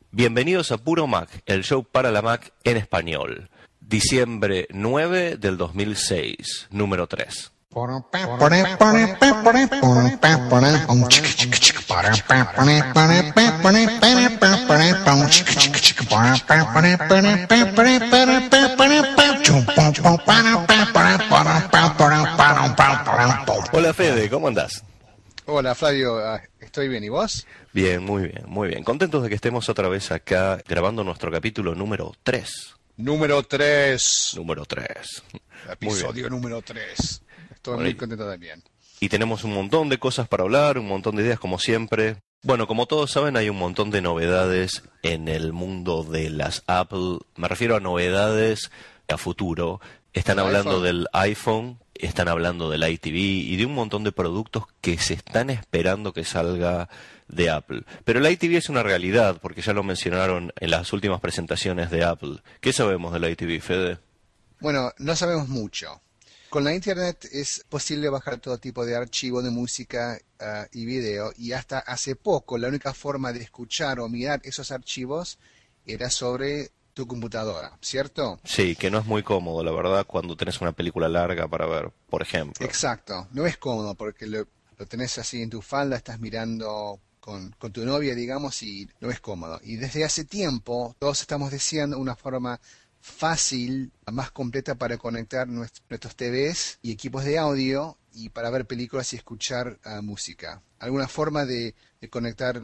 Bienvenidos a Puro Mac, el show para la Mac en español. Diciembre 9 del 2006, número 3. Hola Fede, ¿cómo andás? Hola Flavio, estoy bien, ¿y vos? Bien, muy bien, muy bien. Contentos de que estemos otra vez acá grabando nuestro capítulo número 3. Número 3. Número 3. Episodio número 3. Estoy muy contento también. Y tenemos un montón de cosas para hablar, un montón de ideas como siempre. Bueno, como todos saben, hay un montón de novedades en el mundo de las Apple. Me refiero a novedades a futuro. Están hablando del iPhone, están hablando del iTV y de un montón de productos que se están esperando que salga de Apple. Pero el iTV es una realidad, porque ya lo mencionaron en las últimas presentaciones de Apple. ¿Qué sabemos del iTV, Fede? Bueno, no sabemos mucho. Con la internet es posible bajar todo tipo de archivo de música y video, y hasta hace poco la única forma de escuchar o mirar esos archivos era sobre tu computadora, ¿cierto? Sí, que no es muy cómodo, la verdad, cuando tenés una película larga para ver, por ejemplo. Exacto, no es cómodo porque lo tenés así en tu falda, estás mirando con tu novia, digamos, y no es cómodo. Y desde hace tiempo todos estamos deseando una forma fácil, más completa para conectar nuestros TVs y equipos de audio y para ver películas y escuchar música. Alguna forma de conectar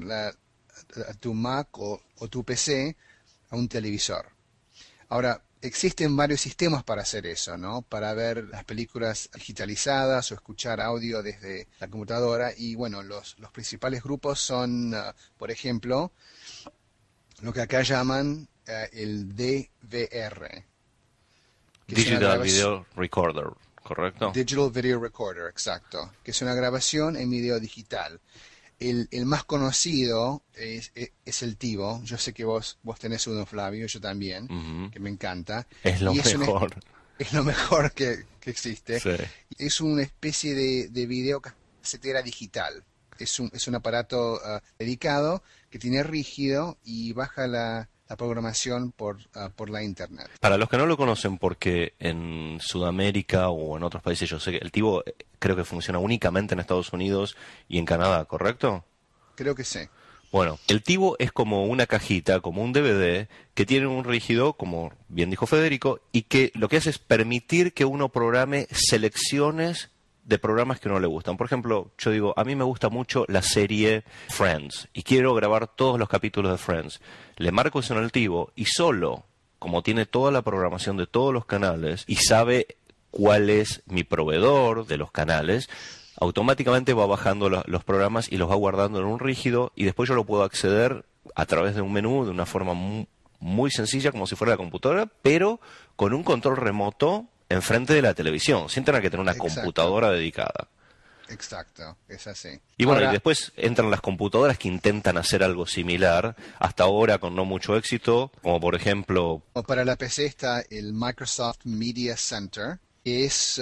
a tu Mac o tu PC a un televisor. Ahora, existen varios sistemas para hacer eso, ¿no? Para ver las películas digitalizadas o escuchar audio desde la computadora. Y bueno, los principales grupos son, por ejemplo, lo que acá llaman el DVR. Digital Video Recorder, ¿correcto? Digital Video Recorder, exacto. Que es una grabación en video digital. El más conocido es el TiVo. Yo sé que vos tenés uno, Flavio, yo también, que me encanta. Es lo mejor. Es lo mejor que existe. Sí. Es una especie de videocasetera digital. Es un aparato dedicado que tiene rígido y baja la programación por la internet. Para los que no lo conocen, porque en Sudamérica o en otros países, yo sé que el TiVo creo que funciona únicamente en Estados Unidos y en Canadá, ¿correcto? Creo que sí. Bueno, el TiVo es como una cajita, como un DVD, que tiene un rígido, como bien dijo Federico, y que lo que hace es permitir que uno programe selecciones de programas que no le gustan. Por ejemplo, yo digo, a mí me gusta mucho la serie Friends y quiero grabar todos los capítulos de Friends. Le marco eso en el TiVo y solo, como tiene toda la programación de todos los canales y sabe cuál es mi proveedor de los canales, automáticamente va bajando los programas y los va guardando en un rígido y después yo lo puedo acceder a través de un menú de una forma muy sencilla, como si fuera la computadora, pero con un control remoto enfrente de la televisión, sin tener que tener una computadora dedicada. Exacto, es así. Y bueno, y después entran las computadoras que intentan hacer algo similar, hasta ahora con no mucho éxito, como por ejemplo... Para la PC está el Microsoft Media Center, que es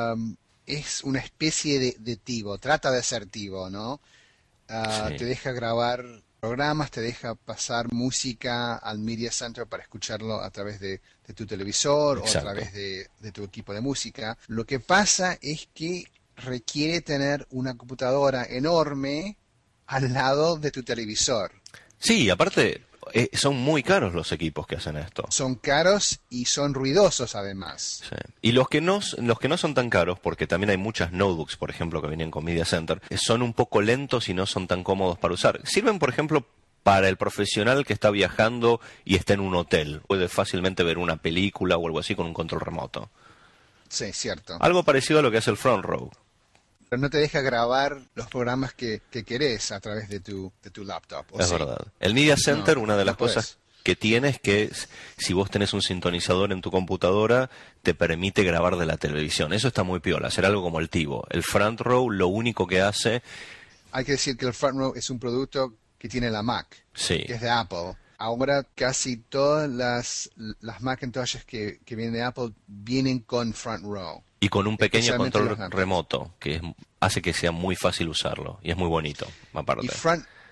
una especie de TiVo, trata de ser TiVo, ¿no? Sí. Te deja grabar programas, te deja pasar música al Media Center para escucharlo a través de tu televisor. Exacto. O a través de tu equipo de música. Lo que pasa es que requiere tener una computadora enorme al lado de tu televisor. Sí, aparte son muy caros los equipos que hacen esto. Son caros y son ruidosos además. Sí. Y los que no son tan caros, porque también hay muchas notebooks, por ejemplo, que vienen con Media Center, son un poco lentos y no son tan cómodos para usar. Sirven, por ejemplo, para el profesional que está viajando y está en un hotel. Puede fácilmente ver una película o algo así con un control remoto. Sí, cierto. Algo parecido a lo que hace el Front Row. Pero no te deja grabar los programas que querés a través de tu laptop. Es verdad. El Media Center, una de las cosas que tiene es que si vos tenés un sintonizador en tu computadora, te permite grabar de la televisión. Eso está muy piola, hacer algo como el TiVo. El Front Row lo único que hace... Hay que decir que el Front Row es un producto que tiene la Mac, Sí. que es de Apple. Ahora casi todas las Macintoshes que vienen de Apple vienen con Front Row. Y con un pequeño control los Macs remoto, que hace que sea muy fácil usarlo. Y es muy bonito, aparte.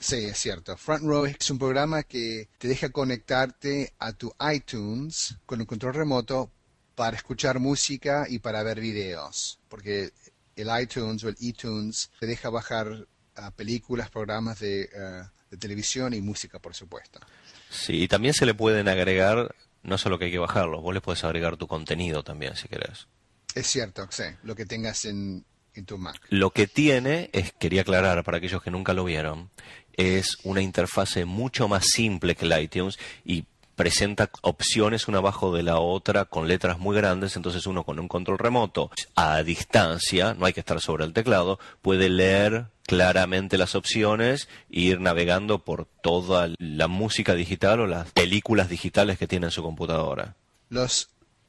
Sí, es cierto. Front Row es un programa que te deja conectarte a tu iTunes con un control remoto para escuchar música y para ver videos. Porque el iTunes o el iTunes te deja bajar películas, programas de televisión y música, por supuesto. Sí, y también se le pueden agregar, no solo que hay que bajarlos, vos le puedes agregar tu contenido también si querés. Es cierto, sí, lo que tengas en tu Mac. Lo que tiene, quería aclarar para aquellos que nunca lo vieron, es una interfase mucho más simple que el iTunes y presenta opciones una abajo de la otra con letras muy grandes, entonces uno con un control remoto a distancia, no hay que estar sobre el teclado, puede leer claramente las opciones e ir navegando por toda la música digital o las películas digitales que tiene en su computadora. Los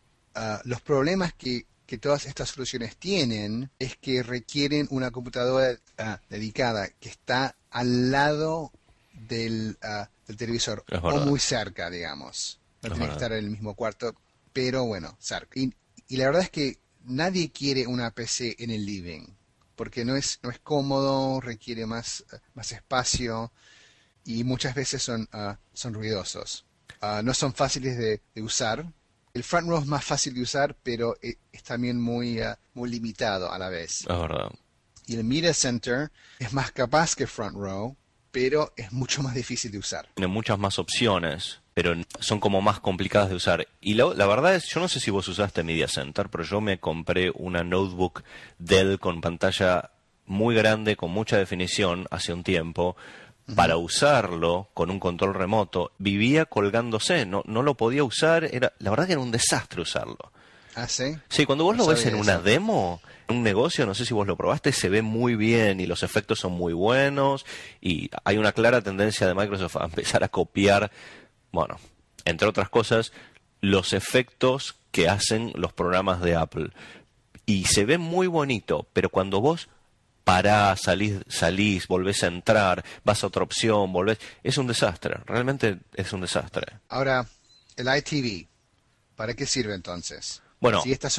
problemas que todas estas soluciones tienen es que requieren una computadora dedicada que está al lado del televisor o muy cerca, digamos. No tiene que estar en el mismo cuarto, pero bueno, cerca. Y la verdad es que nadie quiere una PC en el living, porque no es cómodo, requiere más espacio y muchas veces son ruidosos. No son fáciles de usar. El Front Row es más fácil de usar, pero es también muy limitado a la vez. Es verdad. Y el Media Center es más capaz que Front Row, pero es mucho más difícil de usar. Tiene muchas más opciones, pero son como más complicadas de usar. Y la verdad es, yo no sé si vos usaste Media Center, pero yo me compré una notebook Dell con pantalla muy grande, con mucha definición, hace un tiempo. Para usarlo con un control remoto, vivía colgándose, no lo podía usar, la verdad que era un desastre usarlo. ¿Ah, sí? Sí, cuando vos No lo ves en sabía una eso. demo, en un negocio, no sé si vos lo probaste, se ve muy bien y los efectos son muy buenos y hay una clara tendencia de Microsoft a empezar a copiar, bueno, entre otras cosas, los efectos que hacen los programas de Apple. Y se ve muy bonito, pero cuando vos parás, salís, volvés a entrar, vas a otra opción, volvés... Es un desastre, realmente es un desastre. Ahora, el iTV, ¿para qué sirve entonces? Bueno, Si estas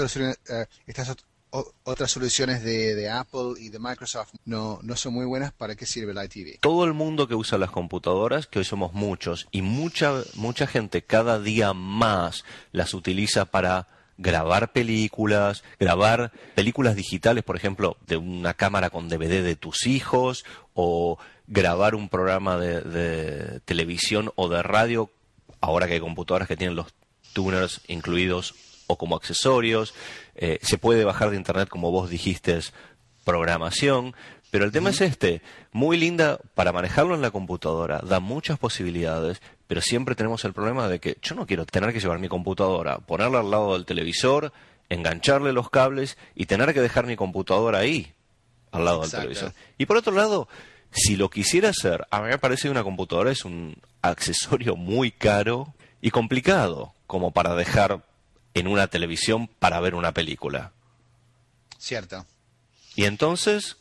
otras soluciones de Apple y de Microsoft no son muy buenas, ¿para qué sirve el iTV? todo el mundo que usa las computadoras, que hoy somos muchos, y mucha gente cada día más las utiliza para grabar películas digitales, por ejemplo, de una cámara con DVD de tus hijos, o grabar un programa de televisión o de radio, ahora que hay computadoras que tienen los tuners incluidos o como accesorios, se puede bajar de internet, como vos dijiste, programación, pero el tema es muy linda para manejarlo en la computadora, da muchas posibilidades, pero siempre tenemos el problema de que yo no quiero tener que llevar mi computadora, ponerla al lado del televisor, engancharle los cables y tener que dejar mi computadora ahí, al lado del televisor. Y por otro lado, si lo quisiera hacer, a mí me parece que una computadora es un accesorio muy caro y complicado como para dejar en una televisión para ver una película. Cierto. Y entonces,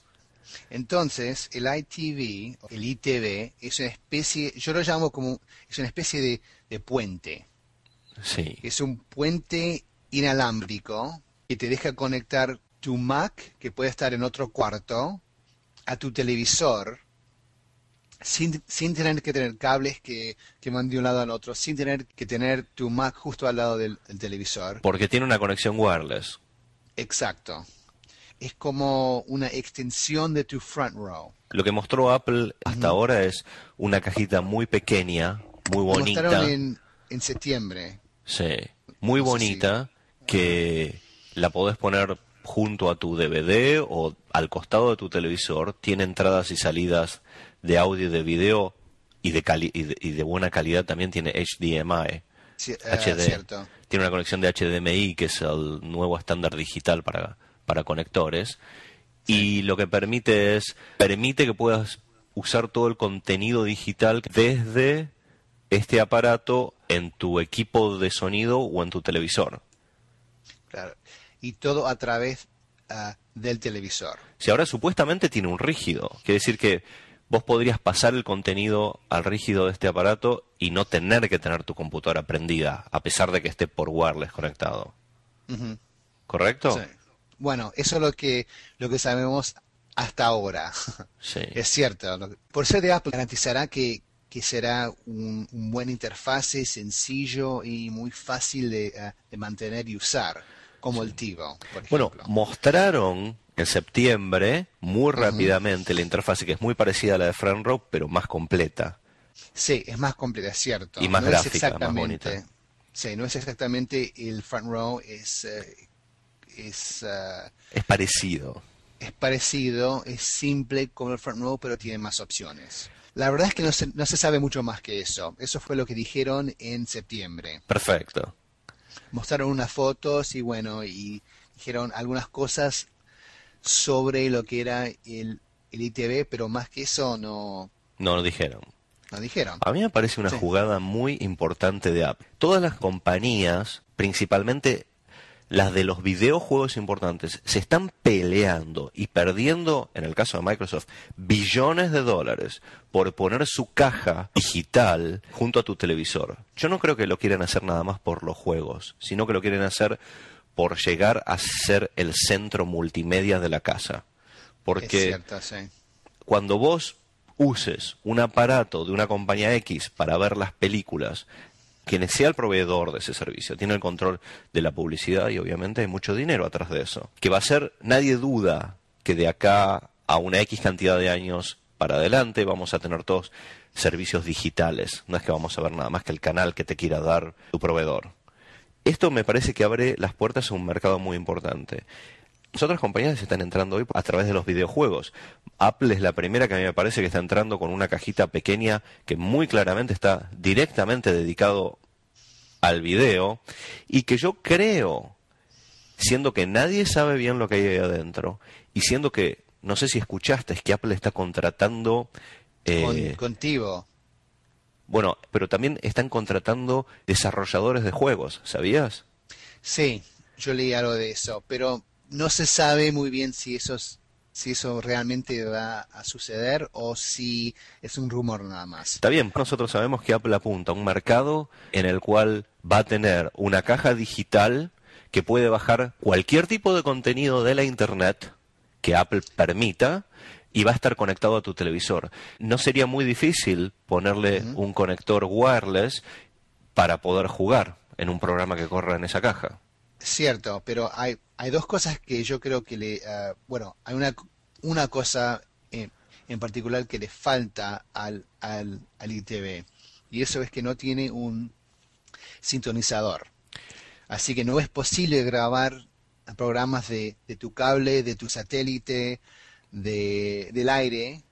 el ITV, el ITV, es una especie, yo lo llamo como, es una especie de puente. sí, Es un puente inalámbrico que te deja conectar tu Mac, que puede estar en otro cuarto, a tu televisor, sin tener que tener cables que van de un lado al otro, sin tener que tener tu Mac justo al lado del televisor. porque tiene una conexión wireless. Exacto. Es como una extensión de tu Front Row. Lo que mostró Apple hasta ahora es una cajita muy pequeña, muy Lo bonita. mostraron en septiembre. Sí, muy No sé bonita, que la podés poner junto a tu DVD o al costado de tu televisor. Tiene entradas y salidas de audio y de video y de buena calidad. También tiene HDMI, HD. Cierto. Tiene una conexión de HDMI, que es el nuevo estándar digital para conectores. Y lo que permite que puedas usar todo el contenido digital desde este aparato en tu equipo de sonido o en tu televisor. Claro. Y todo a través del televisor. Si ahora supuestamente tiene un rígido, quiere decir que vos podrías pasar el contenido al rígido de este aparato y no tener que tener tu computadora prendida, a pesar de que esté por wireless conectado. Ujú. ¿Correcto? Sí. Bueno, eso es lo que sabemos hasta ahora. Sí. Es cierto. Por ser de Apple, garantizará que será un buen interfase, sencillo y muy fácil de mantener y usar, como el TiVo, por Bueno, ejemplo. mostraron en septiembre muy rápidamente la interfase que es muy parecida a la de Front Row, pero más completa Sí, es más completa, es cierto. y más No es gráfica, más exactamente, bonita. sí, no es exactamente el front row, Es parecido. es parecido, es simple como el front row, pero tiene más opciones. La verdad es que no se sabe mucho más que eso. Eso fue lo que dijeron en septiembre. Perfecto. Mostraron unas fotos y bueno, y dijeron algunas cosas sobre lo que era el ITV, pero más que eso No lo dijeron. no dijeron. A mí me parece una Sí, jugada muy importante de Apple. Todas las compañías, principalmente las de los videojuegos importantes, se están peleando y perdiendo, en el caso de Microsoft, billones de dólares por poner su caja digital junto a tu televisor. Yo no creo que lo quieran hacer nada más por los juegos, sino que lo quieren hacer por llegar a ser el centro multimedia de la casa. es Porque cierto, sí. cuando vos uses un aparato de una compañía X para ver las películas, quien sea el proveedor de ese servicio tiene el control de la publicidad y obviamente hay mucho dinero atrás de eso. Que va a ser, nadie duda que de acá a una X cantidad de años para adelante vamos a tener todos servicios digitales. No es que vamos a ver nada más que el canal que te quiera dar tu proveedor. Esto me parece que abre las puertas a un mercado muy importante. Las otras compañías están entrando hoy a través de los videojuegos. Apple es la primera que a mí me parece que está entrando con una cajita pequeña que muy claramente está directamente dedicado al video y que yo creo, siendo que nadie sabe bien lo que hay ahí adentro y siendo que, no sé si escuchaste, es que Apple está contratando, Contigo. bueno, pero también están contratando desarrolladores de juegos, ¿sabías? Sí, yo leí algo de eso, pero no se sabe muy bien si eso realmente va a suceder o si es un rumor nada más. Está bien, nosotros sabemos que Apple apunta a un mercado en el cual va a tener una caja digital que puede bajar cualquier tipo de contenido de la Internet que Apple permita y va a estar conectado a tu televisor. No sería muy difícil ponerle un conector wireless para poder jugar en un programa que corra en esa caja. Cierto, pero hay dos cosas que yo creo que bueno, hay una cosa en particular que le falta al ITV, y eso es que no tiene un sintonizador. Así que no es posible grabar programas de tu cable, de tu satélite, del aire,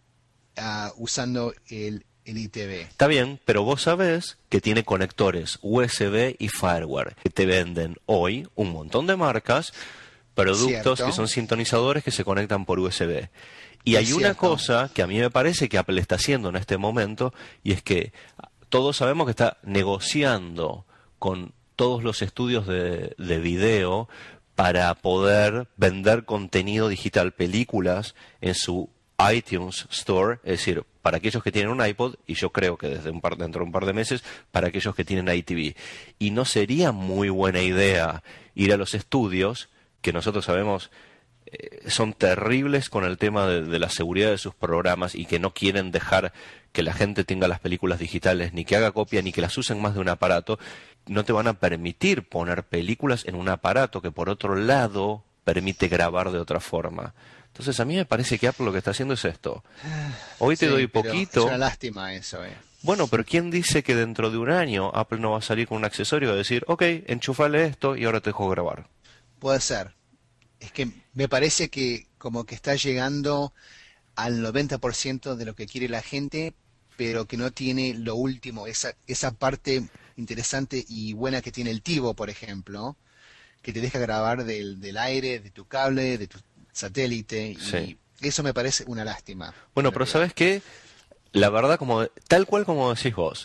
usando el ITV. Está bien, pero vos sabés que tiene conectores USB y fireware que te venden hoy un montón de marcas, productos Cierto, que son sintonizadores que se conectan por USB. Y es hay una cierto. cosa que a mí me parece que Apple está haciendo en este momento y es que todos sabemos que está negociando con todos los estudios de video para poder vender contenido digital, películas en su iTunes Store, es decir, para aquellos que tienen un iPod, y yo creo que dentro de un par de meses, para aquellos que tienen iTV. Y no sería muy buena idea ir a los estudios, que nosotros sabemos son terribles con el tema de la seguridad de sus programas y que no quieren dejar que la gente tenga las películas digitales, ni que haga copia, ni que las usen más de un aparato. No te van a permitir poner películas en un aparato que por otro lado permite grabar de otra forma. Entonces a mí me parece que Apple lo que está haciendo es esto. Hoy te doy Sí, pero es poquito. una lástima eso. Bueno, pero ¿quién dice que dentro de un año Apple no va a salir con un accesorio y decir, ok, enchufale esto y ahora te dejo grabar? Puede ser. Es que me parece que como que está llegando al 90% de lo que quiere la gente, pero que no tiene lo último, esa parte interesante y buena que tiene el TiVo, por ejemplo, que te deja grabar del aire, de tu cable, de tu satélite, Sí. y eso me parece una lástima, en Bueno, pero realidad. ¿sabes qué? La verdad, tal cual como decís vos,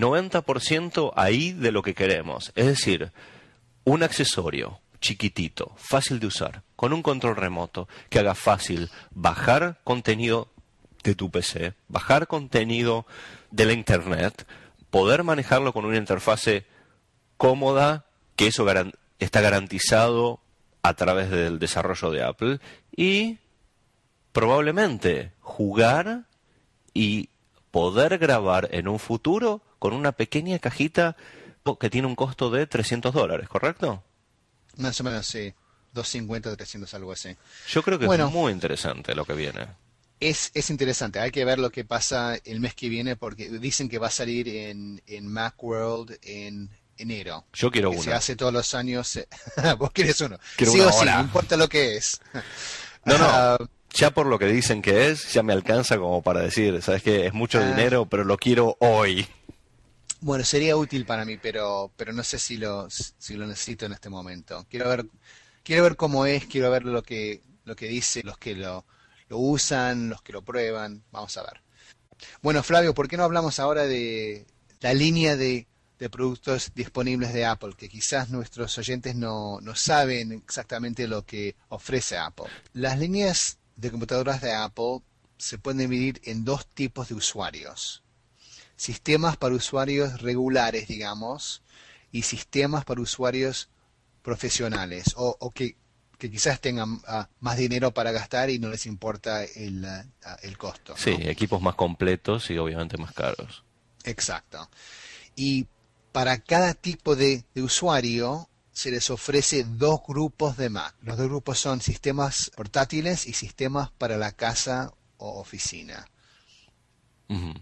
90% ahí de lo que queremos. Es decir, un accesorio chiquitito, fácil de usar, con un control remoto, que haga fácil bajar contenido de tu PC, bajar contenido de la Internet, poder manejarlo con una interfase cómoda, que eso está garantizado a través del desarrollo de Apple, y probablemente jugar y poder grabar en un futuro con una pequeña cajita que tiene un costo de $300, ¿correcto? Más o menos, sí. 250, 300, algo así. Yo creo que Bueno, es muy interesante lo que viene. es interesante. Hay que ver lo que pasa el mes que viene porque dicen que va a salir en Macworld en enero. Yo quiero Que se una. hace todos los años. Vos querés uno. Quiero Sí una o sí, no ahora. importa lo que es. No, Ah, ya por lo que dicen que es, ya me alcanza como para decir, ¿sabes qué? Es mucho ah, dinero, pero lo quiero hoy. bueno, sería útil para mí, pero no sé si lo necesito en este momento. Quiero ver cómo es, quiero ver lo que dice, los que lo usan, los que lo prueban. Vamos a ver. Bueno, Flavio, ¿por qué no hablamos ahora de la línea de productos disponibles de Apple? Que quizás nuestros oyentes no saben exactamente lo que ofrece Apple. Las líneas de computadoras de Apple se pueden dividir en dos tipos de usuarios. Sistemas para usuarios regulares, digamos, y sistemas para usuarios profesionales o que quizás tengan más dinero para gastar y no les importa el costo, Sí, ¿no? equipos más completos y obviamente más caros. Exacto. Y para cada tipo de usuario se les ofrece dos grupos de Mac. Los dos grupos son sistemas portátiles y sistemas para la casa o oficina. Ujú.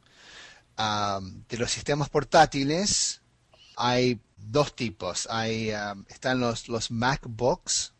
De los sistemas portátiles hay dos tipos. Están los MacBooks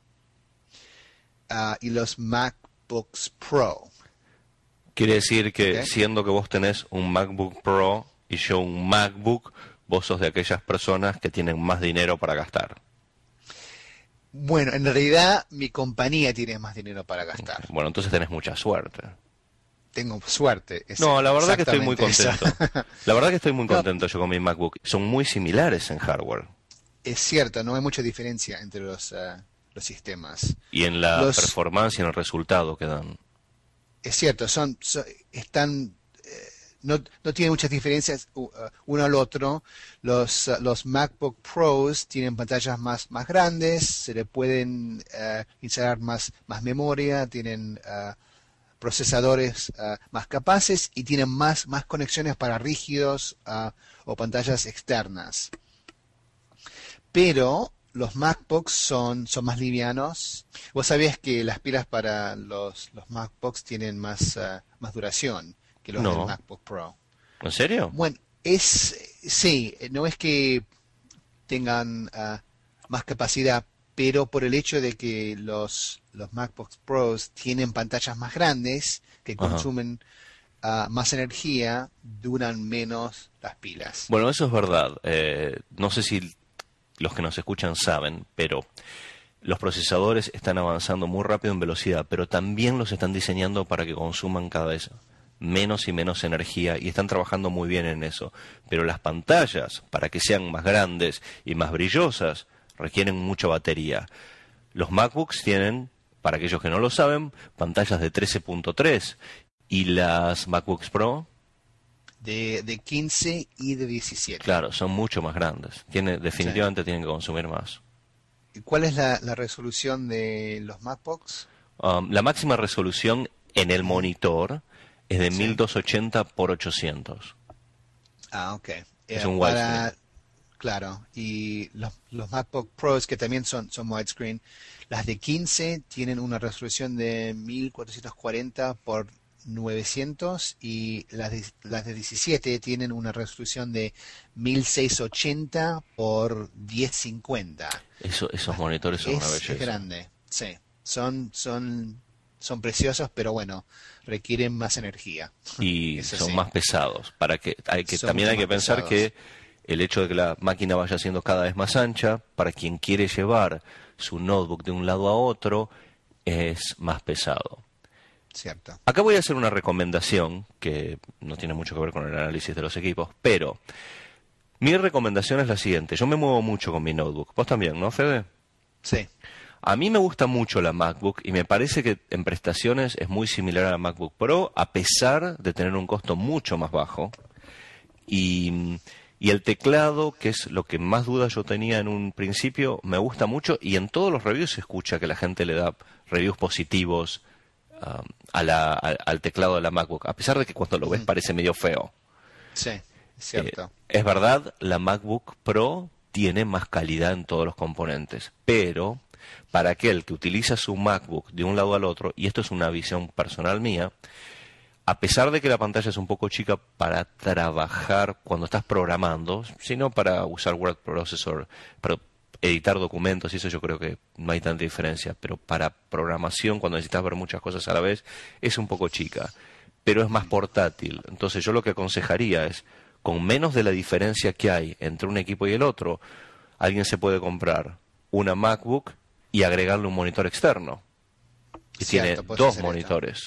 y los MacBooks Pro. Quiere decir que ¿Ok? siendo que vos tenés un MacBook Pro y yo un MacBook, vos sos de aquellas personas que tienen más dinero para gastar. Bueno, en realidad mi compañía tiene más dinero para gastar. Bueno, entonces tenés mucha suerte. Tengo suerte. No, la verdad que estoy muy Exactamente contento. esa. La verdad que estoy muy No, contento yo con mi MacBook. Son muy similares en hardware es cierto, no hay mucha diferencia entre los sistemas. y en la Los, performance y en el resultado que dan. es cierto, están, no tienen muchas diferencias uno al otro. Los MacBook Pros tienen pantallas más grandes, se le pueden instalar más memoria, tienen procesadores más capaces y tienen más conexiones para rígidos o pantallas externas. Pero los MacBooks son más livianos. Vos sabías que las pilas para los MacBooks tienen más duración que los del No, MacBook Pro. ¿en serio? Bueno, sí, no es que tengan más capacidad, pero por el hecho de que los MacBooks Pros tienen pantallas más grandes que Ajá. consumen más energía, duran menos las pilas. Bueno, eso es verdad. No sé si los que nos escuchan saben, pero los procesadores están avanzando muy rápido en velocidad, pero también los están diseñando para que consuman cada vez menos y menos energía y están trabajando muy bien en eso. Pero las pantallas, para que sean más grandes y más brillosas, requieren mucha batería. Los MacBooks tienen, para aquellos que no lo saben, pantallas de 13.3 y las MacBooks Pro, De 15 y de 17. claro, son mucho más grandes. Sí. Definitivamente tienen que consumir más. ¿Y cuál es la resolución de los MacBooks? La máxima resolución en el monitor es de Sí. 1280 por 800. Ah, ok. Es un widescreen. Claro, y los MacBook Pros que también son widescreen, las de 15 tienen una resolución de 1440 por 900 y las de 17 tienen una resolución de 1680 por 1050. Esos monitores son una Es belleza. grande, sí. Son preciosos, pero bueno, requieren más energía. Y Eso son sí, más pesados. son También mucho hay que más pensar pesados. que el hecho de que la máquina vaya siendo cada vez más ancha, para quien quiere llevar su notebook de un lado a otro, es más pesado. Cierto. Acá voy a hacer una recomendación que no tiene mucho que ver con el análisis de los equipos, pero mi recomendación es la siguiente. Yo me muevo mucho con mi notebook. Vos también, ¿no, Fede? Sí. A mí me gusta mucho la MacBook y me parece que en prestaciones es muy similar a la MacBook Pro, a pesar de tener un costo mucho más bajo. Y el teclado, que es lo que más dudas yo tenía en un principio, me gusta mucho y en todos los reviews se escucha que la gente le da reviews positivos al teclado de la MacBook, a pesar de que cuando lo ves parece medio feo. Sí, es cierto. Es verdad, la MacBook Pro tiene más calidad en todos los componentes, pero para aquel que utiliza su MacBook de un lado al otro, y esto es una visión personal mía, a pesar de que la pantalla es un poco chica para trabajar cuando estás programando, sino para usar Word Processor, para editar documentos y eso yo creo que no hay tanta diferencia, pero para programación, cuando necesitas ver muchas cosas a la vez, es un poco chica, pero es más portátil. Entonces yo lo que aconsejaría es, con menos de la diferencia que hay entre un equipo y el otro, alguien se puede comprar una MacBook y agregarle un monitor externo. Y tiene dos monitores.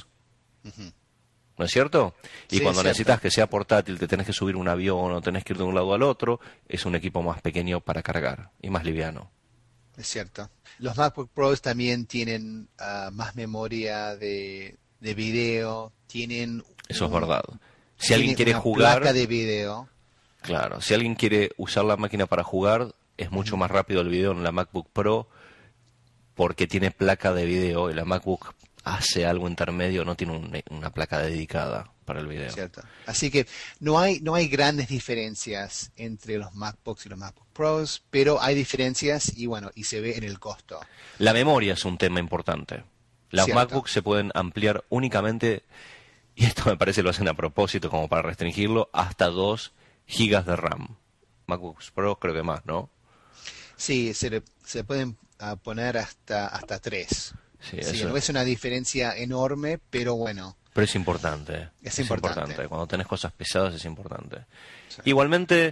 ¿No es cierto? Y sí, cuando necesitas que sea portátil, te tenés que subir un avión o tenés que ir de un lado al otro, es un equipo más pequeño para cargar y más liviano. Es cierto. Los MacBook Pros también tienen más memoria de video, tienen... Eso es verdad. Si alguien quiere una jugar... placa de video. Claro, si alguien quiere usar la máquina para jugar, es mucho más rápido el video en la MacBook Pro porque tiene placa de video y la MacBook hace algo intermedio, no tiene una placa dedicada para el video. Cierto. Así que no hay grandes diferencias entre los MacBooks y los MacBook Pros, pero hay diferencias y bueno, y se ve en el costo. La memoria es un tema importante. Las Cierto. MacBooks se pueden ampliar únicamente, y esto me parece lo hacen a propósito como para restringirlo, hasta 2 GB de RAM. MacBooks Pro creo que más, ¿no? Sí, se pueden poner hasta 3. Sí, Sí, eso. no es una diferencia enorme, pero bueno. Pero es importante. Es importante. Cuando tenés cosas pesadas es importante. Sí. Igualmente,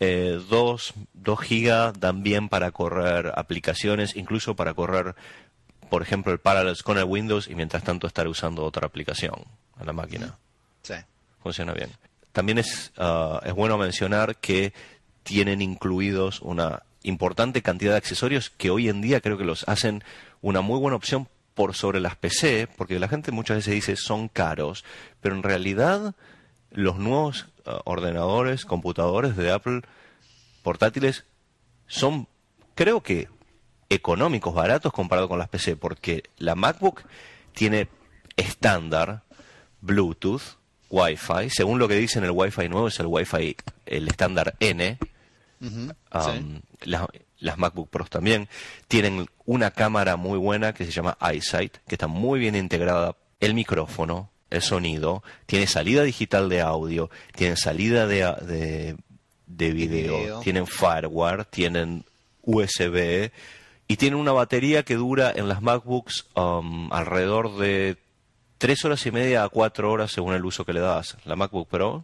2 GB dan bien para correr aplicaciones, incluso para correr, por ejemplo, el Parallels con el Windows y mientras tanto estar usando otra aplicación en la máquina. Sí. Funciona bien. También es bueno mencionar que tienen incluidos una importante cantidad de accesorios que hoy en día creo que los hacen una muy buena opción por sobre las PC, porque la gente muchas veces dice son caros, pero en realidad los nuevos ordenadores, computadores de Apple portátiles son, creo que, económicos, baratos comparado con las PC, porque la MacBook tiene estándar, Bluetooth, Wi-Fi, según lo que dicen el Wi-Fi nuevo es el Wi-Fi, el estándar N. Sí. Las MacBook Pros también tienen una cámara muy buena que se llama iSight, que está muy bien integrada, el micrófono, el sonido, tiene salida digital de audio, tienen salida de video, tienen fireware, tienen USB y tienen una batería que dura en las MacBooks alrededor de 3 horas y media a 4 horas según el uso que le das. La MacBook Pro...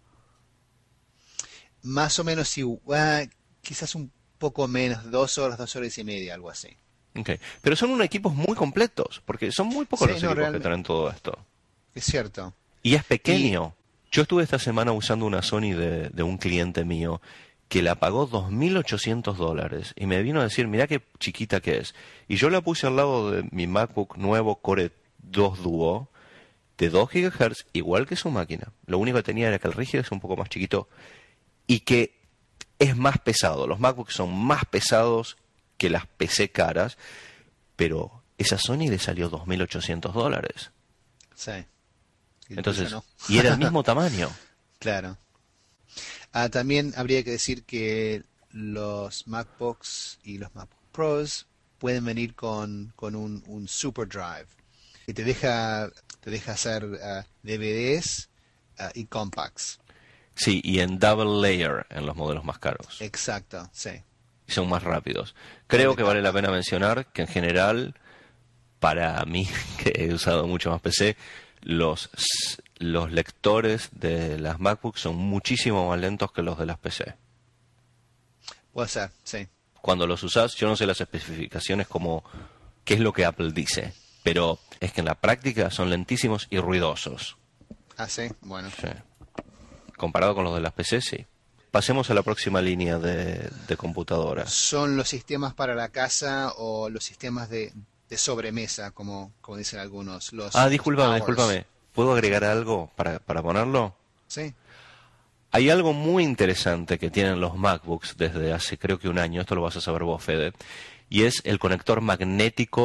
Más o menos quizás un poco menos, 2 horas y media, algo así. Okay. Pero son unos equipos muy completos, porque son muy pocos los equipos que traen todo esto. Es cierto. Y es pequeño. Yo estuve esta semana usando una Sony de un cliente mío que la pagó $2.800 y me vino a decir, mirá qué chiquita que es. Y yo la puse al lado de mi MacBook nuevo Core 2 Duo de 2 GHz, igual que su máquina. Lo único que tenía era que el rígido es un poco más chiquito y que es más pesado. Los MacBooks son más pesados que las PC caras, pero esa Sony le salió $2.800. Sí. Entonces, no. y era el mismo tamaño. Claro. También habría que decir que los MacBooks y los MacBook Pros pueden venir con un Super Drive que te deja hacer DVDs y compacts. Sí, y en double layer en los modelos más caros. Exacto, sí. Y son más rápidos. Creo que vale la pena mencionar que en general, para mí, que he usado mucho más PC, los lectores de las MacBooks son muchísimo más lentos que los de las PC. Puede ser, sí. Cuando los usás, yo no sé las especificaciones como qué es lo que Apple dice, pero es que en la práctica son lentísimos y ruidosos. Ah, sí, bueno. Sí. Comparado con los de las PC, sí. Pasemos a la próxima línea de computadoras. ¿Son los sistemas para la casa o los sistemas de sobremesa, como dicen algunos? Discúlpame. ¿Puedo agregar algo para ponerlo? Sí. Hay algo muy interesante que tienen los MacBooks desde hace creo que un año, esto lo vas a saber vos, Fede, y es el conector magnético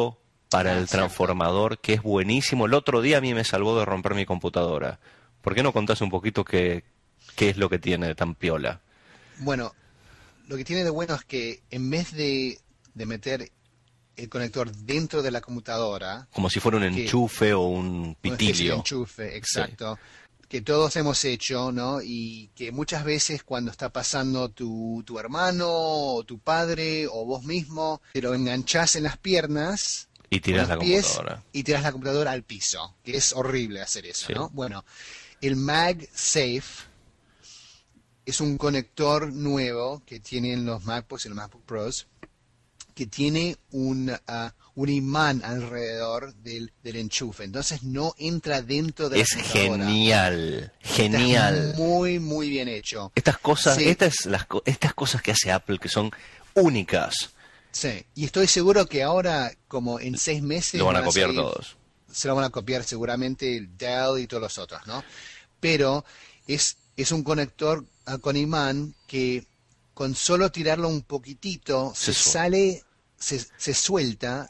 para el cierto. transformador, que es buenísimo. El otro día a mí me salvó de romper mi computadora. ¿Por qué no contás un poquito qué es lo que tiene de tan piola? Bueno, lo que tiene de bueno es que en vez de meter el conector dentro de la computadora, Como si fuera un que enchufe o un una especie de pitilio. enchufe, Sí. exacto, que todos hemos hecho, ¿no? Y que muchas veces cuando está pasando tu hermano o tu padre o vos mismo, te lo enganchás en las piernas Y con tirás los la pies computadora. y tirás la computadora al piso, que es horrible hacer eso, Sí. ¿no? Bueno, el MagSafe es un conector nuevo que tienen los MacBooks y los MacBook Pros, que tiene un imán alrededor del enchufe. Entonces no entra dentro de la Es computadora. genial, Está genial. muy, muy bien hecho. Estas cosas, Sí. estas cosas que hace Apple que son únicas, Sí. Y estoy seguro que ahora, como en 6 meses, lo van a van copiar salir- todos. se lo van a copiar seguramente el Dell y todos los otros, ¿no? Pero es un conector con imán que con solo tirarlo un poquitito Se se suelta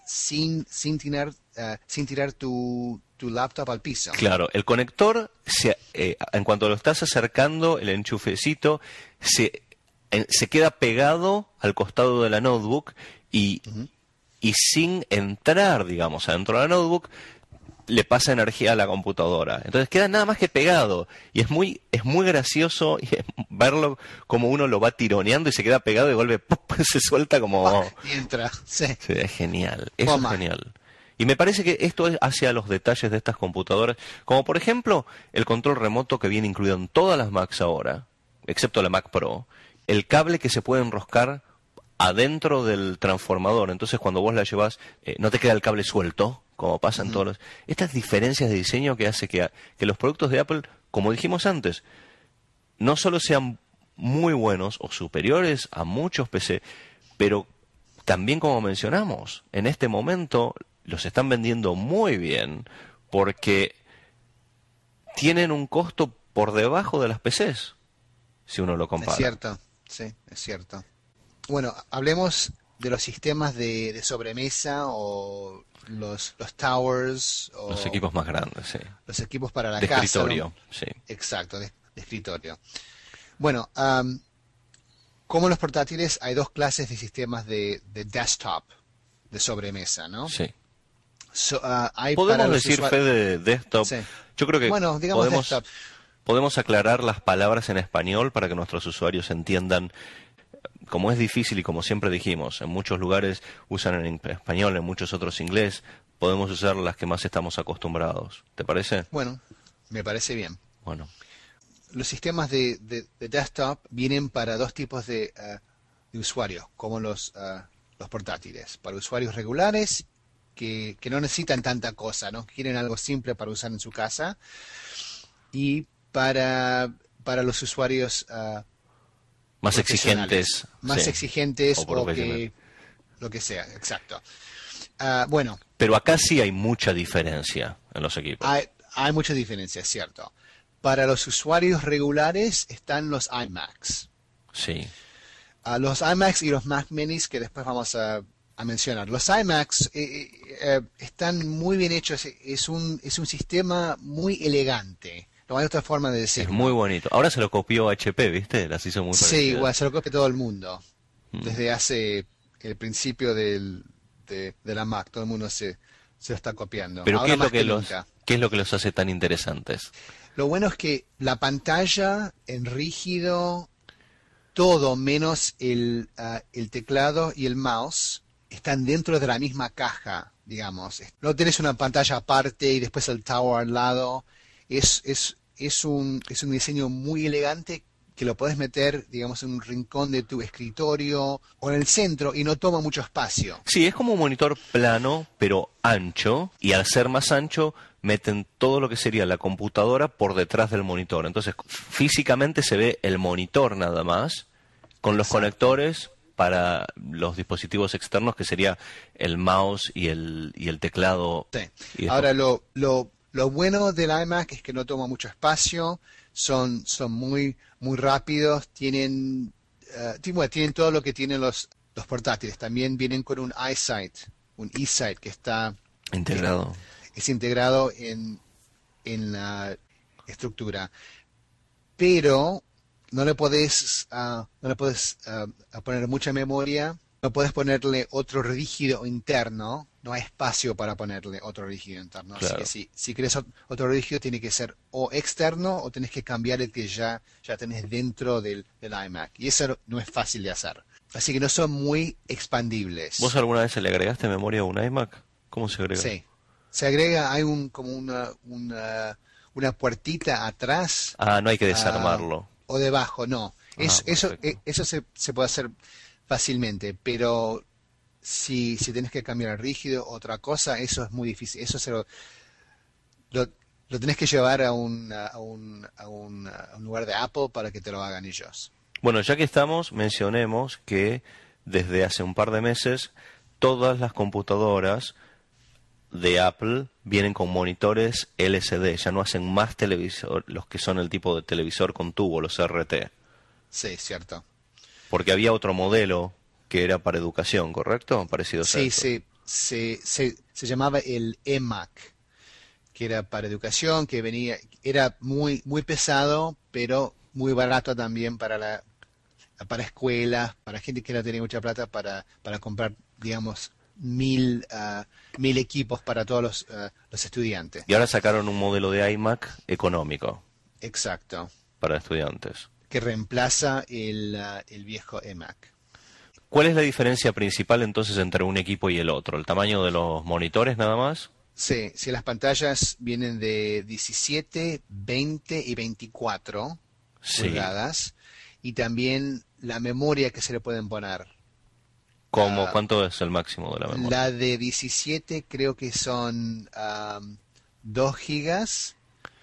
sin tirar tu laptop al piso. Claro, el conector, en cuanto lo estás acercando, el enchufecito se queda pegado al costado de la notebook y sin entrar, digamos, adentro de la notebook, le pasa energía a la computadora. Entonces queda nada más que pegado. Y es muy gracioso verlo como uno lo va tironeando y se queda pegado y vuelve, ¡pum! Se suelta como... Y entra, sí. Sí, es genial, eso Toma. es genial. Y me parece que esto es hacia los detalles de estas computadoras, como por ejemplo el control remoto que viene incluido en todas las Macs ahora, excepto la Mac Pro, el cable que se puede enroscar adentro del transformador, entonces cuando vos la llevas no te queda el cable suelto, como pasa en todos los... Estas diferencias de diseño que hace que los productos de Apple, como dijimos antes, no solo sean muy buenos o superiores a muchos PC, pero también, como mencionamos, en este momento los están vendiendo muy bien porque tienen un costo por debajo de las PCs, si uno lo compara. Es cierto, sí, es cierto. Bueno, hablemos de los sistemas de sobremesa o los towers o Los equipos más grandes, sí. los equipos para la De casa. escritorio, ¿no? sí. Exacto, de escritorio. Bueno, como en los portátiles hay dos clases de sistemas de desktop, de sobremesa, ¿no? Sí. Hay para Podemos los decir usuarios- fe de desktop. Sí. Yo creo que Bueno, digamos desktop. podemos aclarar las palabras en español para que nuestros usuarios entiendan. Como es difícil y como siempre dijimos, en muchos lugares usan en español, en muchos otros inglés, podemos usar las que más estamos acostumbrados. ¿Te parece? Bueno, me parece bien. Bueno, Los sistemas de desktop vienen para dos tipos de usuarios, como los portátiles. Para usuarios regulares que no necesitan tanta cosa, ¿no? Quieren algo simple para usar en su casa. Y para los usuarios más profesionales, exigentes. más sí. exigentes O o profesionales. que lo que sea, exacto. Bueno, Pero acá sí hay mucha diferencia en los equipos. hay mucha diferencia, es cierto. Para los usuarios regulares están los iMacs. Sí. Los iMacs y los Mac Minis que después vamos a mencionar. Los iMacs están muy bien hechos. Es un sistema muy elegante. No hay otra forma de Es decirlo. muy bonito. Ahora se lo copió HP, ¿viste? Las hizo muy Sí, parecidas. igual, se lo copia todo el mundo. Desde hace el principio de la Mac, todo el mundo se lo está copiando. Pero Ahora ¿qué es, más lo que nunca. ¿qué es lo que los hace tan interesantes? Lo bueno es que la pantalla en rígido, todo menos el teclado y el mouse, están dentro de la misma caja, digamos. No tenés una pantalla aparte y después el tower al lado. Es un diseño muy elegante que lo podés meter, digamos, en un rincón de tu escritorio o en el centro y no toma mucho espacio. Sí, es como un monitor plano, pero ancho, y al ser más ancho, meten todo lo que sería la computadora por detrás del monitor. Entonces, físicamente se ve el monitor nada más, con los conectores para los dispositivos externos, que sería el mouse y el teclado. Sí. Y después- Ahora, lo bueno del iMac es que no toma mucho espacio, son muy rápidos, tienen todo lo que tienen los portátiles. También vienen con un eSight que está Integrado. Es integrado en la estructura. Pero no le podés, poner mucha memoria, no podés ponerle otro rígido interno, no hay espacio para ponerle otro rígido interno. Claro. Así que si querés otro rígido tiene que ser o externo o tenés que cambiar el que ya tenés dentro del iMac. Y eso no es fácil de hacer. Así que no son muy expandibles. ¿Vos alguna vez le agregaste memoria a un iMac? ¿Cómo se agrega? Sí. Se agrega, hay como una puertita atrás. Ah, no hay que desarmarlo. O debajo, no. Eso Perfecto. se puede hacer fácilmente, pero si tenés que cambiar el rígido, otra cosa, eso es muy difícil. Lo tenés que llevar a un lugar de Apple para que te lo hagan ellos. Bueno, ya que estamos, mencionemos que desde hace un par de meses todas las computadoras de Apple vienen con monitores LCD, ya no hacen más televisor, los que son el tipo de televisor con tubo, los RT, Sí, cierto. porque había otro modelo que era para educación, ¿correcto? Parecidos a Sí, estos. se llamaba el eMac, que era para educación, era muy pesado, pero muy barato también para escuelas, para gente que no tenía mucha plata para comprar, digamos, 1000 equipos para todos los estudiantes. Y ahora sacaron un modelo de iMac económico Exacto, para estudiantes. que reemplaza el viejo eMac. ¿Cuál es la diferencia principal entonces entre un equipo y el otro? ¿El tamaño de los monitores nada más? Sí, las pantallas vienen de 17, 20 y 24 Sí. pulgadas y también la memoria que se le pueden poner. ¿Cuánto es el máximo de la memoria? La de 17 creo que son 2 gigas,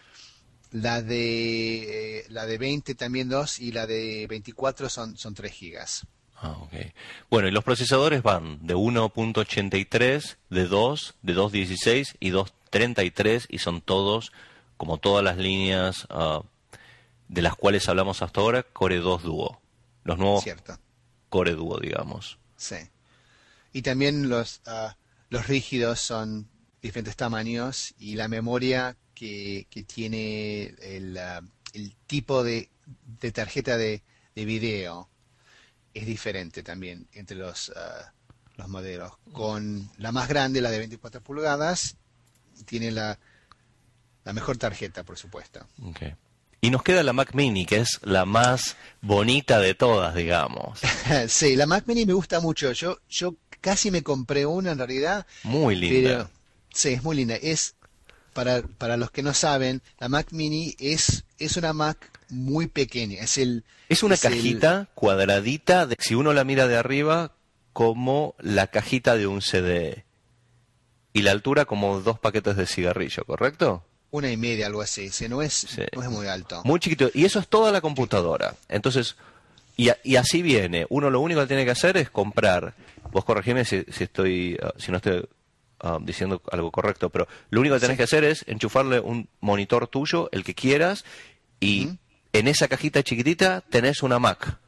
la de 20 también 2 y la de 24 son 3 gigas. Ah, ok. Bueno, y los procesadores van de 1.83, de 2, de 2.16 y 2.33 y son todos, como todas las líneas de las cuales hablamos hasta ahora, Core 2 Duo. Los nuevos Cierto, Core Duo, digamos. sí. Y también los rígidos son diferentes tamaños y la memoria que tiene el tipo de tarjeta de video es diferente también entre los modelos. Con la más grande, la de 24 pulgadas, tiene la mejor tarjeta, por supuesto. Ok. Y nos queda la Mac Mini, que es la más bonita de todas, digamos. Sí, la Mac Mini me gusta mucho. Yo casi me compré una en realidad, Muy linda. pero sí, es muy linda. Para los que no saben, la Mac Mini es una Mac muy pequeña. Es una es el- cajita cuadradita, si uno la mira de arriba, como la cajita de un CD. Y la altura como 2 paquetes de cigarrillo, ¿correcto? 1,5, algo así. Sí, no es, Sí. no es muy alto. Muy chiquito. Y eso es toda la computadora. Entonces, y así viene. Uno lo único que tiene que hacer es comprar. Vos corregime si no estoy diciendo algo correcto, pero lo único que tenés Sí. que hacer es enchufarle un monitor tuyo, el que quieras, y Ujú. en esa cajita chiquitita tenés una Mac.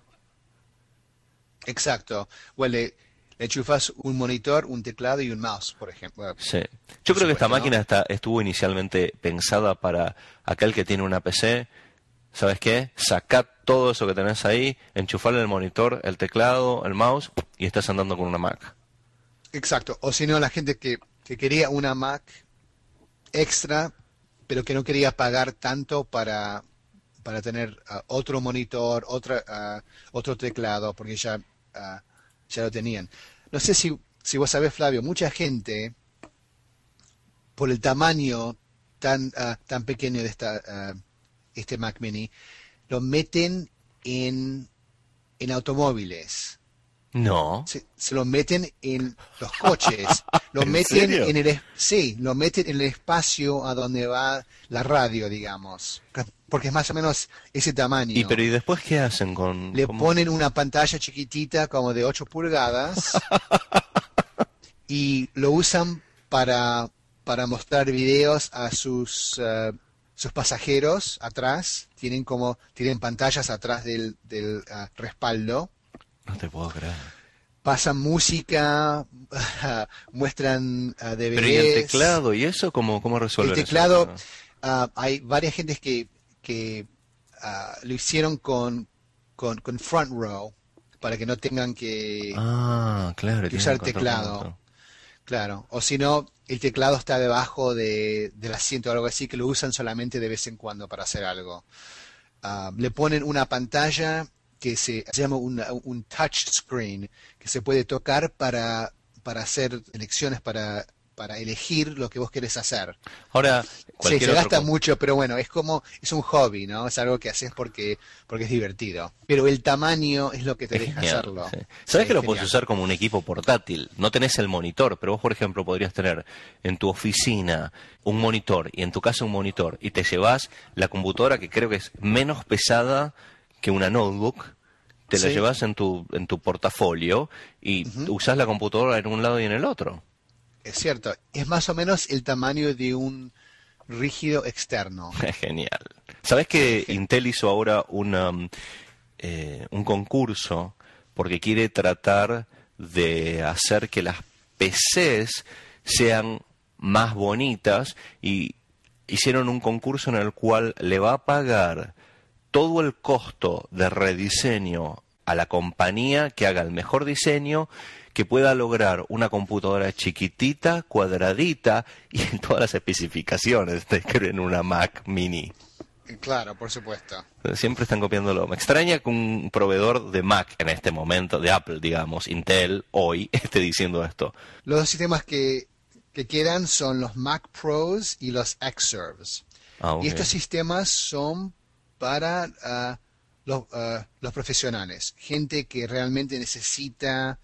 Exacto. Bueno, le enchufas un monitor, un teclado y un mouse, por ejemplo. Sí. Yo Por creo que esta supuesto, ¿no? máquina estuvo inicialmente pensada para aquel que tiene una PC. ¿Sabes qué? Sacá todo eso que tenés ahí, enchufarle el monitor, el teclado, el mouse y estás andando con una Mac. Exacto. O si no, la gente que quería una Mac extra, pero que no quería pagar tanto para tener otro monitor, otro teclado, porque ya lo tenían. No sé si vos sabés, Flavio, mucha gente, por el tamaño tan pequeño de este Mac Mini, lo meten en automóviles. No. Se lo meten en los coches, lo ¿En meten serio? sí, lo meten en el espacio a donde va la radio, digamos, porque es más o menos ese tamaño. ¿Y después qué hacen con...? Le cómo- ponen una pantalla chiquitita como de 8 pulgadas y lo usan para mostrar videos a sus pasajeros atrás. Tienen pantallas atrás del respaldo No te puedo creer. pasan música, muestran DVDs. Pero ¿y el teclado y eso cómo resuelven El teclado, eso? hay varias gentes que lo hicieron con Front Row para que no tengan que Claro, que tiene usar un control teclado. remoto. Claro, o si no, el teclado está debajo del asiento o algo así, que lo usan solamente de vez en cuando para hacer algo. Le ponen una pantalla que se llama un touch screen, que se puede tocar para hacer elecciones, para elegir lo que vos querés hacer. Ahora, Sí, cualquier se otro... gasta mucho, pero bueno, es un hobby, ¿no? Es algo que haces porque es divertido. Pero el tamaño es lo que te Es deja genial, hacerlo. sí. Sí, Sabes que es lo puedes genial. usar como un equipo portátil. No tenés el monitor, pero vos, por ejemplo, podrías tener en tu oficina un monitor y en tu casa un monitor y te llevas la computadora que creo que es menos pesada que una notebook. Te la Sí. llevas en tu portafolio y usás la computadora en un lado y en el otro. Es cierto, es más o menos el tamaño de un rígido externo. Es genial. ¿Sabes que Intel hizo ahora un concurso porque quiere tratar de hacer que las PCs sean más bonitas y hicieron un concurso en el cual le va a pagar todo el costo de rediseño a la compañía que haga el mejor diseño, que pueda lograr una computadora chiquitita, cuadradita y en todas las especificaciones en una Mac mini. Claro, por supuesto. Siempre están copiándolo. Me extraña que un proveedor de Mac en este momento, de Apple, digamos, Intel, hoy, esté diciendo esto. Los dos sistemas que quedan son los Mac Pros y los Xserves. Ok. Y estos sistemas son para los profesionales, gente que realmente necesita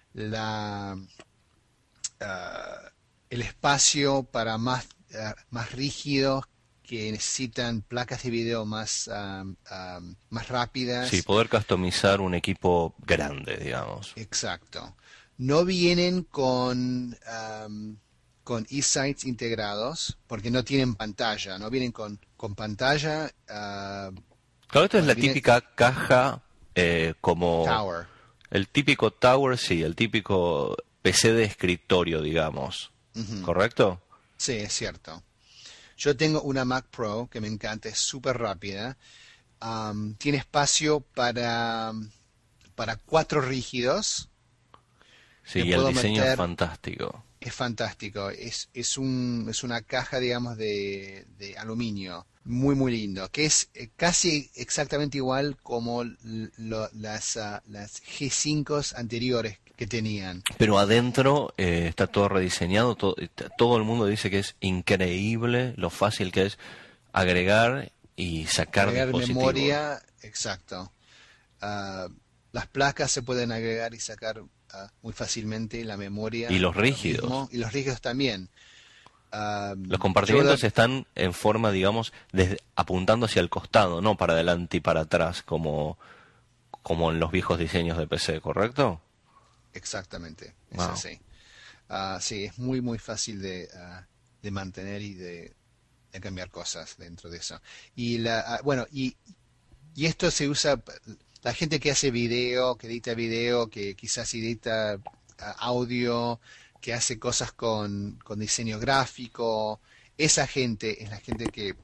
el espacio para más rígidos, que necesitan placas de video más rápidas. Sí, poder customizar un equipo grande, digamos. Exacto. No vienen con eSights integrados porque no tienen pantalla, no vienen con pantalla. Claro, esto es la viene típica caja como... Tower. El típico tower, sí, el típico PC de escritorio, digamos. ¿Correcto? Sí, es cierto. Yo tengo una Mac Pro que me encanta, es súper rápida. Tiene espacio para 4 rígidos. Sí, Le y el puedo diseño es meter- fantástico. Es fantástico. Es una caja, digamos, de aluminio. Muy, muy lindo. Que es casi exactamente igual como las G5 anteriores que tenían. Pero adentro está todo rediseñado, todo el mundo dice que es increíble lo fácil que es agregar y sacar Agregar dispositivos. memoria, exacto. Las placas se pueden agregar y sacar muy fácilmente, la memoria. Y los lo rígidos. mismo, y los rígidos también. Los compartimientos Yo- están en forma, digamos, apuntando hacia el costado, no para adelante y para atrás, como en los viejos diseños de PC, ¿correcto? Exactamente, es Wow. así. Sí, es muy, muy fácil de mantener y de cambiar cosas dentro de eso. Bueno, y esto se usa, la gente que hace video, que edita video, que quizás edita audio, que hace cosas con diseño gráfico, esa gente es la gente que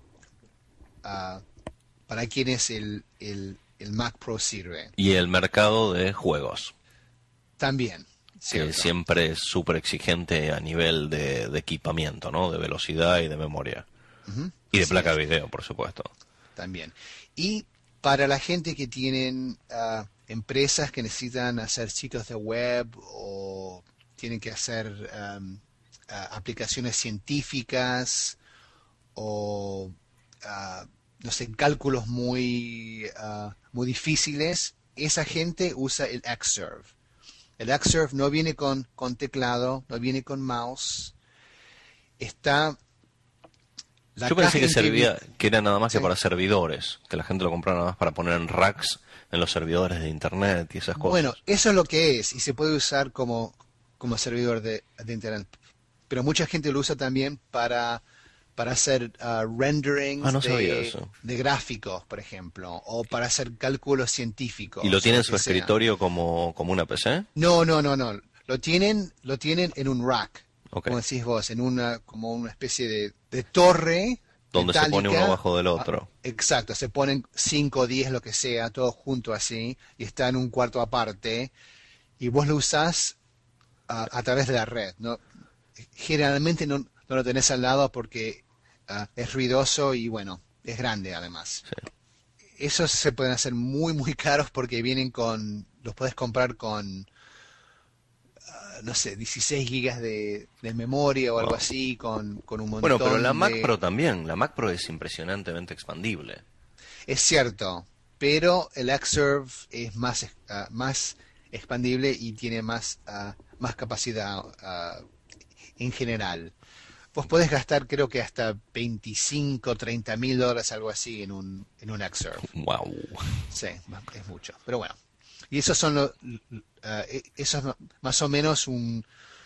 para quienes el Mac Pro sirve. Y el mercado de juegos, También, que ¿cierto? siempre es súper exigente a nivel de equipamiento, ¿no? De velocidad y de memoria. Ujú, Y de así placa es. de video, por supuesto. También. Y para la gente que tienen empresas que necesitan hacer sitios de web o tienen que hacer aplicaciones científicas o no sé, cálculos muy difíciles, esa gente usa el Xserve. El Xserve no viene con teclado, no viene con mouse. Está la Yo pensé caja que servía, que era nada más que Sí. para servidores, que la gente lo compraba nada más para poner en racks en los servidores de internet y esas cosas. Bueno, eso es lo que es y se puede usar como servidor de internet. Pero mucha gente lo usa también para para hacer renderings no sabía eso. de gráficos, por ejemplo, o para hacer cálculos científicos. ¿Y lo tiene en su que sea. escritorio como una PC? No. Lo tienen en un rack, Okay. como decís vos, como una especie de torre Donde se pone metálica. uno abajo del otro. Exacto, se ponen 5 o 10, lo que sea, todo junto así, y está en un cuarto aparte, y vos lo usás a través de la red, ¿no? Generalmente no lo tenés al lado porque es ruidoso y bueno, es grande además. Sí. Esos se pueden hacer muy muy caros porque los puedes comprar con, no sé, 16 gigas de memoria o algo así, con un montón Bueno, pero la Mac de... Pro también. La Mac Pro es impresionantemente expandible. Es cierto, pero el Xserve es más expandible y tiene más capacidad en general. Vos podés gastar creo que hasta 25, 30 mil dólares, algo así, en un Xserve. Wow. Sí, es mucho. Pero bueno. Y esos son eso es más o menos un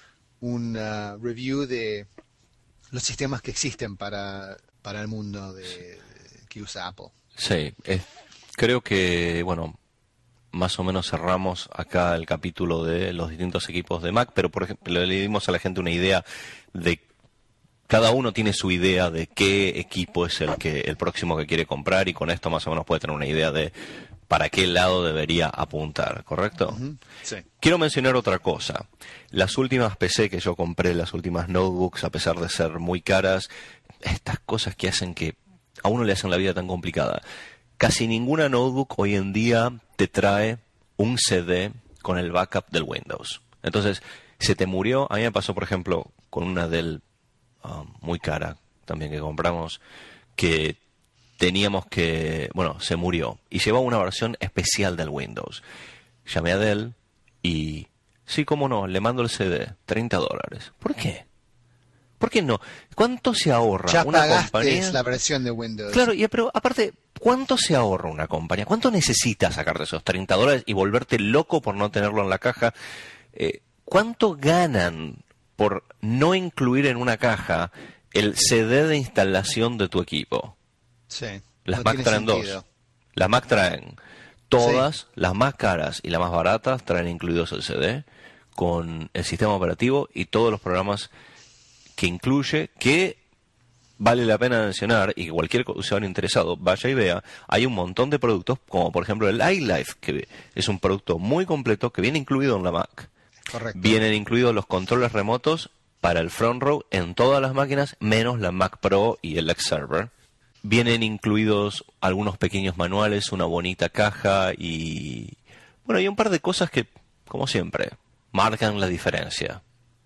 review de los sistemas que existen para el mundo que usa Apple. Sí, creo que, bueno, más o menos cerramos acá el capítulo de los distintos equipos de Mac, pero por ejemplo le dimos a la gente una idea de... Cada uno tiene su idea de qué equipo es el próximo que quiere comprar, y con esto más o menos puede tener una idea de para qué lado debería apuntar, ¿correcto? Uh-huh. Sí. Quiero mencionar otra cosa. Las últimas PC que yo compré, las últimas notebooks, a pesar de ser muy caras, estas cosas que hacen que a uno le hacen la vida tan complicada. Casi ninguna notebook hoy en día te trae un CD con el backup del Windows. Entonces, se te murió. A mí me pasó, por ejemplo, con una Dell muy cara también que compramos, que teníamos que... Bueno, se murió. Y llevaba una versión especial del Windows. Llamé a Dell y... Sí, cómo no, le mando el CD. $30. ¿Por qué? ¿Por qué no? ¿Cuánto se ahorra Ya una pagaste compañía? la versión de Windows. Claro, pero aparte, ¿cuánto se ahorra una compañía? ¿Cuánto necesitas sacarte esos $30 y volverte loco por no tenerlo en la caja? ¿Cuánto ganan por no incluir en una caja el CD de instalación de tu equipo? Sí. Las No Mac tiene traen sentido. 2. Las Mac traen todas, las más caras y las más baratas traen incluidos el CD con el sistema operativo y todos los programas que incluye, que vale la pena mencionar y que cualquier usuario interesado vaya y vea. Hay un montón de productos, como por ejemplo el iLife, que es un producto muy completo que viene incluido en la Mac. Correcto. Vienen incluidos los controles remotos para el front row en todas las máquinas, menos la Mac Pro y el Xserver. Vienen incluidos algunos pequeños manuales, una bonita caja y... Bueno, hay un par de cosas que, como siempre, marcan la diferencia.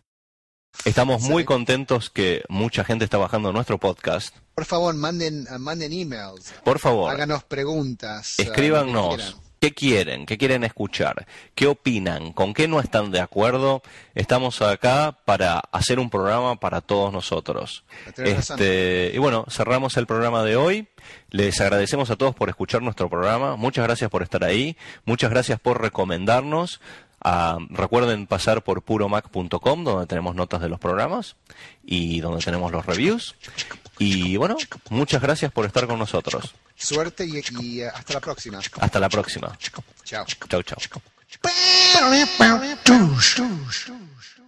Estamos muy contentos que mucha gente está bajando nuestro podcast. Por favor, manden emails. Por favor, Háganos preguntas. lo que escríbanos. quieran. ¿Qué quieren? ¿Qué quieren escuchar? ¿Qué opinan? ¿Con qué no están de acuerdo? Estamos acá para hacer un programa para todos nosotros. Tienes razón. Y bueno, cerramos el programa de hoy. Les agradecemos a todos por escuchar nuestro programa. Muchas gracias por estar ahí. Muchas gracias por recomendarnos. Recuerden pasar por puromac.com, donde tenemos notas de los programas y donde tenemos los reviews. Y bueno, muchas gracias por estar con nosotros. Suerte y hasta la próxima. Hasta la próxima. Chao. Chau, chau.